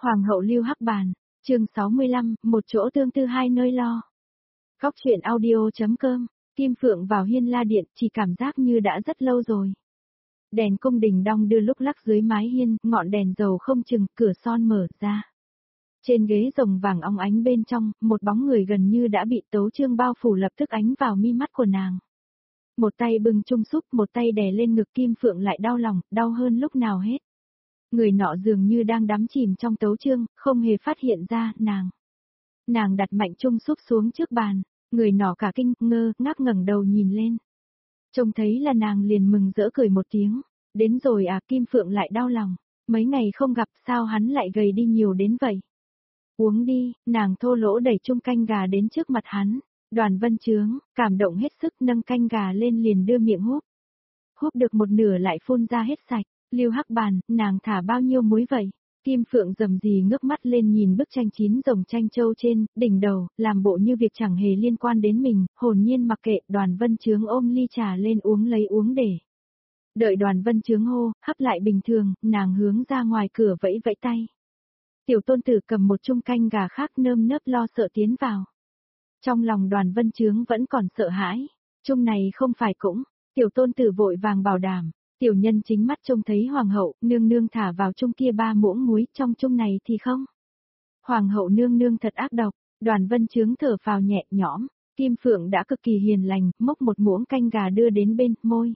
Hoàng hậu Lưu Hắc Bàn, chương 65, một chỗ tương tư hai nơi lo. Góc truyện audio.com, Kim Phượng vào Hiên La Điện chỉ cảm giác như đã rất lâu rồi. Đèn cung đình đong đưa lúc lắc dưới mái hiên, ngọn đèn dầu không chừng, cửa son mở ra. Trên ghế rồng vàng óng ánh bên trong, một bóng người gần như đã bị tấu chương bao phủ lập tức ánh vào mi mắt của nàng. Một tay bưng chung súp, một tay đè lên ngực Kim Phượng lại đau lòng, đau hơn lúc nào hết. Người nọ dường như đang đắm chìm trong tấu chương, không hề phát hiện ra, Nàng đặt mạnh chung súp xuống trước bàn, người nọ cả kinh, ngơ, ngác ngẩng đầu nhìn lên. Trông thấy là nàng liền mừng rỡ cười một tiếng, đến rồi à, Kim Phượng lại đau lòng, mấy ngày không gặp sao hắn lại gầy đi nhiều đến vậy. Uống đi, nàng thô lỗ đẩy chung canh gà đến trước mặt hắn, Đoàn Vân Chướng, cảm động hết sức nâng canh gà lên liền đưa miệng húp. Húp được một nửa lại phun ra hết sạch. Lưu Hắc Bàn, nàng thả bao nhiêu muối vậy? Kim Phượng rầm rì ngước mắt lên nhìn bức tranh chín rồng tranh châu trên, đỉnh đầu, làm bộ như việc chẳng hề liên quan đến mình, hồn nhiên mặc kệ. Đoàn Vân Chướng ôm ly trà lên uống lấy uống để. Đợi Đoàn Vân Chướng hô, hấp lại bình thường, nàng hướng ra ngoài cửa vẫy vẫy tay. Tiểu tôn tử cầm một chung canh gà khác nơm nớp lo sợ tiến vào. Trong lòng Đoàn Vân Chướng vẫn còn sợ hãi, chung này không phải cũng, tiểu tôn tử vội vàng bảo đảm. Tiểu nhân chính mắt trông thấy hoàng hậu, nương nương thả vào chung kia 3 muỗng muối, trong chung này thì không. Hoàng hậu nương nương thật ác độc, Đoàn Vân Chướng thở phào nhẹ nhõm, Kim Phượng đã cực kỳ hiền lành, mốc một muỗng canh gà đưa đến bên môi.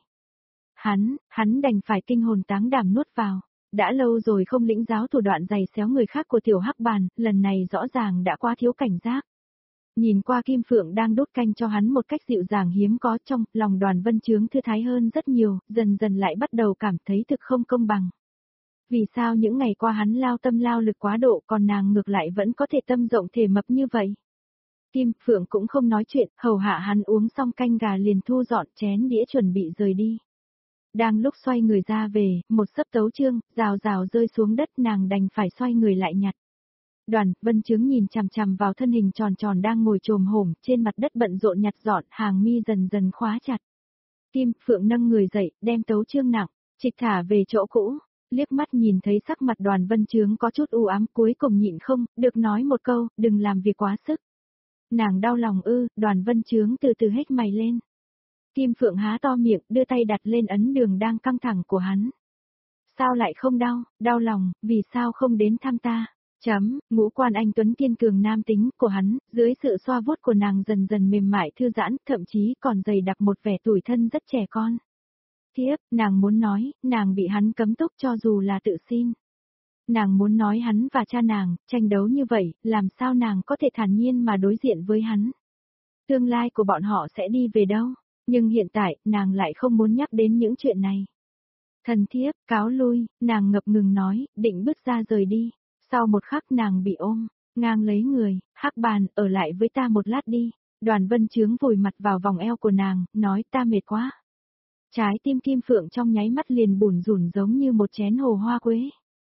Hắn đành phải kinh hồn táng đảm nuốt vào, đã lâu rồi không lĩnh giáo thủ đoạn giày xéo người khác của tiểu Hắc Bàn, lần này rõ ràng đã quá thiếu cảnh giác. Nhìn qua Kim Phượng đang đốt canh cho hắn một cách dịu dàng hiếm có, trong lòng Đoàn Vân Chướng thư thái hơn rất nhiều, dần dần lại bắt đầu cảm thấy thực không công bằng. Vì sao những ngày qua hắn lao tâm lao lực quá độ còn nàng ngược lại vẫn có thể tâm rộng thể mập như vậy? Kim Phượng cũng không nói chuyện, hầu hạ hắn uống xong canh gà liền thu dọn chén đĩa chuẩn bị rời đi. Đang lúc xoay người ra về, một sấp tấu chương, rào rào rơi xuống đất, nàng đành phải xoay người lại nhặt. Đoàn Vân Chướng nhìn chằm chằm vào thân hình tròn tròn đang ngồi chồm hổm trên mặt đất bận rộn nhặt dọn, hàng mi dần dần khóa chặt. Kim Phượng nâng người dậy, đem tấu chương nặng, trịch thả về chỗ cũ, liếc mắt nhìn thấy sắc mặt Đoàn Vân Chướng có chút u ám, cuối cùng nhịn không được nói một câu, đừng làm việc quá sức. Nàng đau lòng ư? Đoàn Vân Chướng từ từ hết mày lên. Kim Phượng há to miệng, đưa tay đặt lên ấn đường đang căng thẳng của hắn. Sao lại không đau? Đau lòng, vì sao không đến thăm ta? Ngũ quan anh tuấn kiên cường nam tính của hắn, dưới sự xoa vuốt của nàng dần dần mềm mại thư giãn, thậm chí còn dày đặc một vẻ tủi thân rất trẻ con. Tiếp, nàng muốn nói, nàng bị hắn cấm túc cho dù là tự xin. Nàng muốn nói hắn và cha nàng, tranh đấu như vậy, làm sao nàng có thể thản nhiên mà đối diện với hắn. Tương lai của bọn họ sẽ đi về đâu, nhưng hiện tại, nàng lại không muốn nhắc đến những chuyện này. Thần thiếp, cáo lui, nàng ngập ngừng nói, định bước ra rời đi. Sau một khắc nàng bị ôm, ngang lấy người, Hắc Bàn, ở lại với ta một lát đi. Đoàn Vân Chướng vùi mặt vào vòng eo của nàng, nói ta mệt quá. Trái tim Kim Phượng trong nháy mắt liền bủn rủn giống như một chén hồ hoa quế.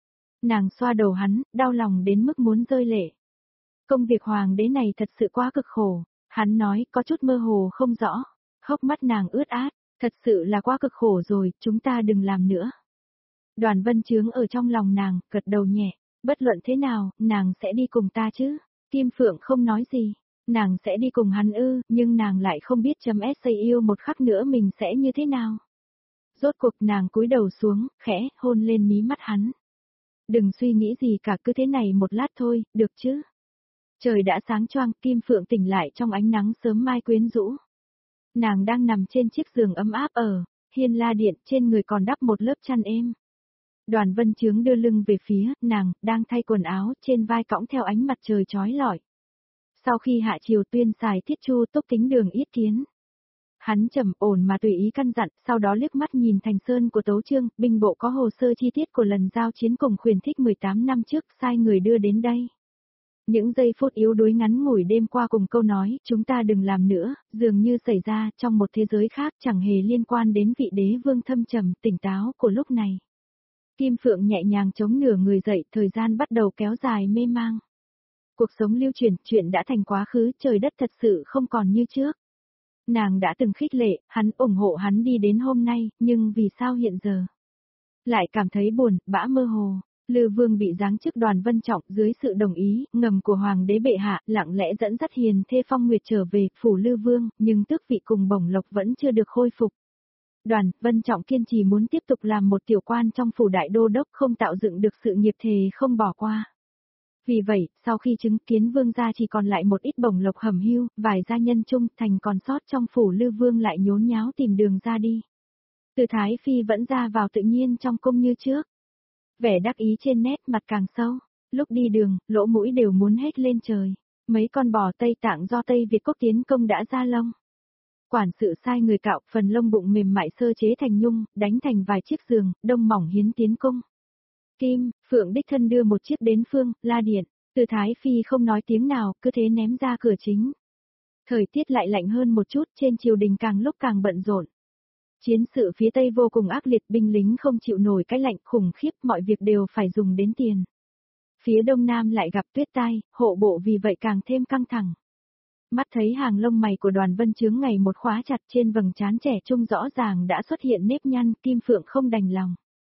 Nàng xoa đầu hắn, đau lòng đến mức muốn rơi lệ. Công việc hoàng đế này thật sự quá cực khổ, hắn nói có chút mơ hồ không rõ, hốc mắt nàng ướt át, thật sự là quá cực khổ rồi, chúng ta đừng làm nữa. Đoàn Vân Chướng ở trong lòng nàng, gật đầu nhẹ. Bất luận thế nào, nàng sẽ đi cùng ta chứ? Kim Phượng không nói gì. Nàng sẽ đi cùng hắn ư, nhưng nàng lại không biết say yêu một khắc nữa mình sẽ như thế nào. Rốt cuộc nàng cúi đầu xuống, khẽ, hôn lên mí mắt hắn. Đừng suy nghĩ gì cả, cứ thế này một lát thôi, được chứ? Trời đã sáng choang, Kim Phượng tỉnh lại trong ánh nắng sớm mai quyến rũ. Nàng đang nằm trên chiếc giường ấm áp ở Hiên La Điện, trên người còn đắp một lớp chăn êm. Đoàn Vân Chướng đưa lưng về phía, nàng, đang thay quần áo, trên vai cõng theo ánh mặt trời chói lọi. Sau khi hạ chiều tuyên xài Thiết Chu Túc Kính Đường yết kiến. Hắn trầm ổn mà tùy ý căn dặn, sau đó liếc mắt nhìn thành sơn của tấu chương, binh bộ có hồ sơ chi tiết của lần giao chiến cùng Khuyển Thích 18 năm trước, sai người đưa đến đây. Những giây phút yếu đuối ngắn ngủi đêm qua cùng câu nói, chúng ta đừng làm nữa, dường như xảy ra trong một thế giới khác chẳng hề liên quan đến vị đế vương thâm trầm, tỉnh táo của lúc này. Kim Phượng nhẹ nhàng chống nửa người dậy, thời gian bắt đầu kéo dài mê mang. Cuộc sống lưu truyền, chuyện đã thành quá khứ, trời đất thật sự không còn như trước. Nàng đã từng khích lệ, hắn ủng hộ hắn đi đến hôm nay, nhưng vì sao hiện giờ lại cảm thấy buồn, bã mơ hồ. Lư Vương bị giáng chức Đoàn Vân Trọng dưới sự đồng ý ngầm của Hoàng đế bệ hạ, lặng lẽ dẫn dắt Hiền thê Phong Nguyệt trở về phủ Lư Vương, nhưng tước vị cùng bổng lộc vẫn chưa được khôi phục. Đoàn Vân Trọng kiên trì muốn tiếp tục làm một tiểu quan trong phủ đại đô đốc, không tạo dựng được sự nghiệp thề không bỏ qua. Vì vậy, sau khi chứng kiến vương gia chỉ còn lại một ít bổng lộc hẩm hưu, vài gia nhân trung thành còn sót trong phủ Lư Vương lại nhốn nháo tìm đường ra đi. Từ Thái Phi vẫn ra vào tự nhiên trong cung như trước. Vẻ đắc ý trên nét mặt càng sâu, lúc đi đường, lỗ mũi đều muốn hét lên trời. Mấy con bò Tây Tạng do Tây Việt quốc tiến công đã ra lông. Quản sự sai người cạo phần lông bụng mềm mại sơ chế thành nhung, đánh thành vài chiếc giường, đông mỏng hiến tiến cung. Kim, Phượng đích thân đưa một chiếc đến Phương, La Điện, Từ Thái Phi không nói tiếng nào, cứ thế ném ra cửa chính. Thời tiết lại lạnh hơn một chút, trên triều đình càng lúc càng bận rộn. Chiến sự phía Tây vô cùng ác liệt, binh lính không chịu nổi cái lạnh khủng khiếp, mọi việc đều phải dùng đến tiền. Phía Đông Nam lại gặp tuyết tai, hộ bộ vì vậy càng thêm căng thẳng. Mắt thấy hàng lông mày của Đoàn Vân Chướng ngày một khóa chặt, trên vầng trán trẻ trung rõ ràng đã xuất hiện nếp nhăn, Kim Phượng không đành lòng.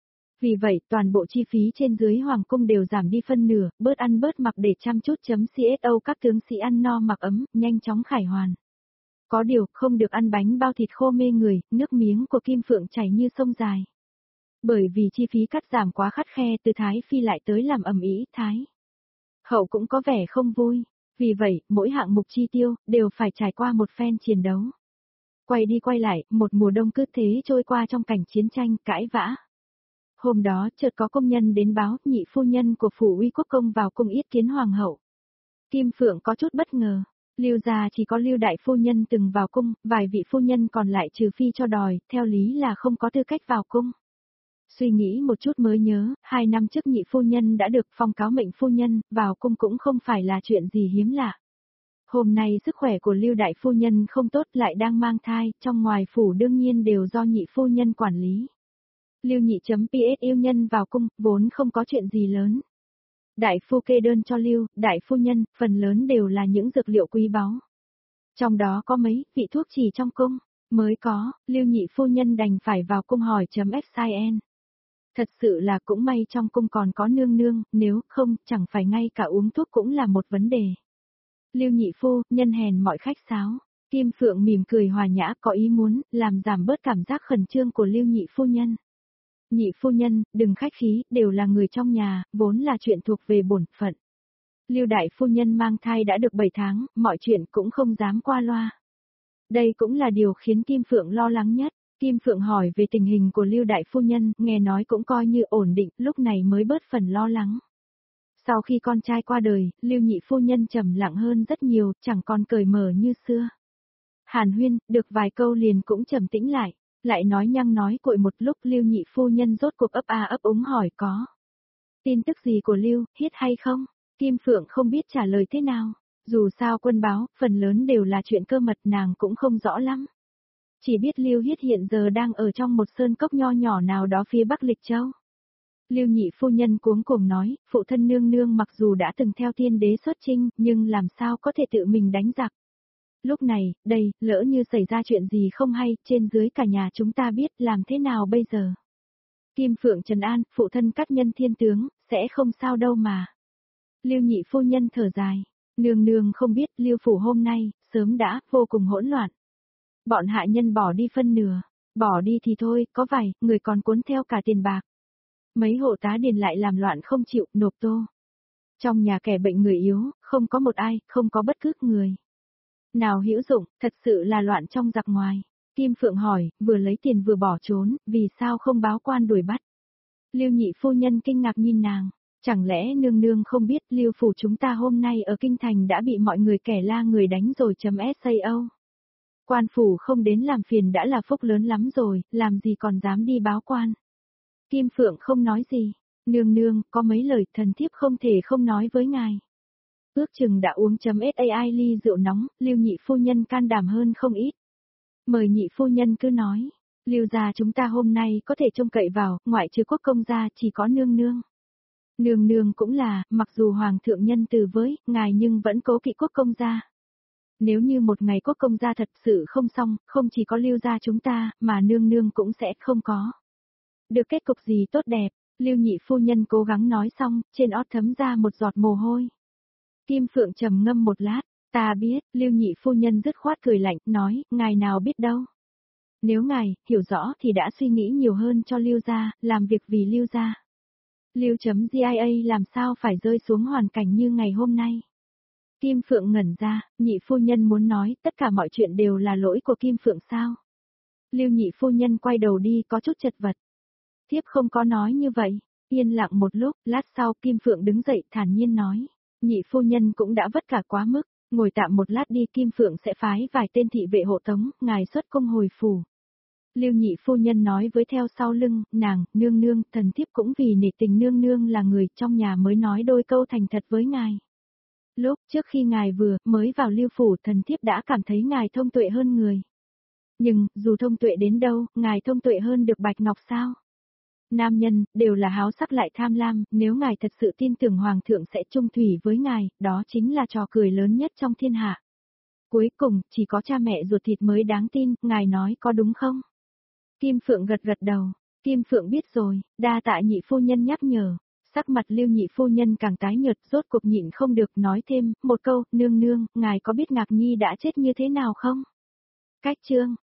Vì vậy, toàn bộ chi phí trên dưới hoàng cung đều giảm đi phân nửa, bớt ăn bớt mặc để chăm chút CSO các tướng sĩ ăn no mặc ấm, nhanh chóng khải hoàn. Có điều, không được ăn bánh bao thịt khô mê người, nước miếng của Kim Phượng chảy như sông dài. Bởi vì chi phí cắt giảm quá khắt khe, Từ Thái Phi lại tới làm ầm ĩ, Thái Hậu cũng có vẻ không vui. Vì vậy, mỗi hạng mục chi tiêu, đều phải trải qua một phen chiến đấu. Quay đi quay lại, một mùa đông cứ thế trôi qua trong cảnh chiến tranh, cãi vã. Hôm đó, chợt có công nhân đến báo, nhị phu nhân của phủ Uy Quốc công vào cung yết kiến hoàng hậu. Kim Phượng có chút bất ngờ. Lưu gia chỉ có Lưu đại phu nhân từng vào cung, vài vị phu nhân còn lại trừ phi cho đòi, theo lý là không có tư cách vào cung. Suy nghĩ một chút mới nhớ, 2 năm trước nhị phu nhân đã được phong cáo mệnh phu nhân, vào cung cũng không phải là chuyện gì hiếm lạ. Hôm nay sức khỏe của Lưu đại phu nhân không tốt, lại đang mang thai, trong ngoài phủ đương nhiên đều do nhị phu nhân quản lý. Lưu nhị.ps yêu nhân vào cung, vốn không có chuyện gì lớn. Đại phu kê đơn cho Lưu đại phu nhân, phần lớn đều là những dược liệu quý báu. Trong đó có mấy vị thuốc chỉ trong cung mới có, Lưu nhị phu nhân đành phải vào cung hỏi.fcn. Thật sự là cũng may trong cung còn có nương nương, nếu không, chẳng phải ngay cả uống thuốc cũng là một vấn đề. Lưu nhị phu, nhân hèn mọi khách sáo. Kim Phượng mỉm cười hòa nhã, có ý muốn làm giảm bớt cảm giác khẩn trương của Lưu nhị phu nhân. Nhị phu nhân, đừng khách khí, đều là người trong nhà, vốn là chuyện thuộc về bổn phận. Lưu đại phu nhân mang thai đã được 7 tháng, mọi chuyện cũng không dám qua loa. Đây cũng là điều khiến Kim Phượng lo lắng nhất. Kim Phượng hỏi về tình hình của Lưu đại phu nhân, nghe nói cũng coi như ổn định, lúc này mới bớt phần lo lắng. Sau khi con trai qua đời, Lưu nhị phu nhân trầm lặng hơn rất nhiều, chẳng còn cởi mở như xưa. Hàn huyên, được vài câu liền cũng trầm tĩnh lại nói nhăng nói cuội một lúc. Lưu nhị phu nhân rốt cuộc ấp ấp úng hỏi có tin tức gì của Lưu Hiết hay không? Kim Phượng không biết trả lời thế nào. Dù sao quân báo, phần lớn đều là chuyện cơ mật, nàng cũng không rõ lắm. Chỉ biết Lưu Hiết hiện giờ đang ở trong một sơn cốc nho nhỏ nào đó phía Bắc Lịch Châu. Lưu nhị phu nhân cuống cuồng nói, phụ thân nương nương mặc dù đã từng theo tiên đế xuất chinh, nhưng làm sao có thể tự mình đánh giặc. Lúc này, đây, lỡ như xảy ra chuyện gì không hay, trên dưới cả nhà chúng ta biết làm thế nào bây giờ. Kim Phượng trấn an, phụ thân cát nhân thiên tướng, sẽ không sao đâu mà. Lưu nhị phu nhân thở dài, nương nương không biết Lưu phủ hôm nay, sớm đã, vô cùng hỗn loạn. Bọn hạ nhân bỏ đi phân nửa, bỏ đi thì thôi, có vài, người còn cuốn theo cả tiền bạc. Mấy hộ tá điền lại làm loạn không chịu, nộp tô. Trong nhà kẻ bệnh người yếu, không có một ai, không có bất cứ người nào hữu dụng, thật sự là loạn trong giặc ngoài. Kim Phượng hỏi, vừa lấy tiền vừa bỏ trốn, vì sao không báo quan đuổi bắt? Lưu nhị phu nhân kinh ngạc nhìn nàng, chẳng lẽ nương nương không biết Lưu phủ chúng ta hôm nay ở kinh thành đã bị mọi người kẻ la người đánh rồi .sao? Quan phủ không đến làm phiền đã là phúc lớn lắm rồi, làm gì còn dám đi báo quan? Kim Phượng không nói gì, nương nương, có mấy lời thần thiếp không thể không nói với ngài. Ước chừng đã uống .sai ly rượu nóng, Lưu nhị phu nhân can đảm hơn không ít. Mời nhị phu nhân cứ nói, Lưu gia chúng ta hôm nay có thể trông cậy vào, ngoại trừ quốc công gia chỉ có nương nương. Nương nương cũng là, mặc dù hoàng thượng nhân từ với ngài nhưng vẫn cố kỵ quốc công gia. Nếu như một ngày quốc công gia thật sự không xong, không chỉ có Lưu gia chúng ta, mà nương nương cũng sẽ không có được kết cục gì tốt đẹp. Lưu nhị phu nhân cố gắng nói xong, trên ót thấm ra một giọt mồ hôi. Kim Phượng trầm ngâm một lát, ta biết, Lưu nhị phu nhân dứt khoát cười lạnh, nói, ngài nào biết đâu. Nếu ngài, hiểu rõ thì đã suy nghĩ nhiều hơn cho Lưu gia, làm việc vì Lưu gia. Lưu.gia làm sao phải rơi xuống hoàn cảnh như ngày hôm nay. Kim Phượng ngẩn ra, nhị phu nhân muốn nói, tất cả mọi chuyện đều là lỗi của Kim Phượng sao? Lưu nhị phu nhân quay đầu đi có chút chật vật. Thiếp không có nói như vậy, yên lặng một lúc, lát sau Kim Phượng đứng dậy thản nhiên nói, nhị phu nhân cũng đã vất cả quá mức, ngồi tạm một lát đi Kim Phượng sẽ phái vài tên thị vệ hộ tống, ngài xuất cung hồi phủ. Lưu nhị phu nhân nói với theo sau lưng, nàng, nương nương, thần thiếp cũng vì nể tình nương nương là người trong nhà mới nói đôi câu thành thật với ngài. Lúc trước khi ngài mới vào Lưu phủ thần thiếp đã cảm thấy ngài thông tuệ hơn người. Nhưng, dù thông tuệ đến đâu, ngài thông tuệ hơn được Bạch Ngọc sao? Nam nhân, đều là háo sắc lại tham lam, nếu ngài thật sự tin tưởng Hoàng thượng sẽ chung thủy với ngài, đó chính là trò cười lớn nhất trong thiên hạ. Cuối cùng, chỉ có cha mẹ ruột thịt mới đáng tin, ngài nói có đúng không? Kim Phượng gật gật đầu, Kim Phượng biết rồi, đa tạ nhị phu nhân nhắc nhở. Sắc mặt Lưu nhị phu nhân càng tái nhợt, rốt cuộc nhịn không được nói thêm, một câu, nương nương, ngài có biết Ngạc Nhi đã chết như thế nào không? Cách chương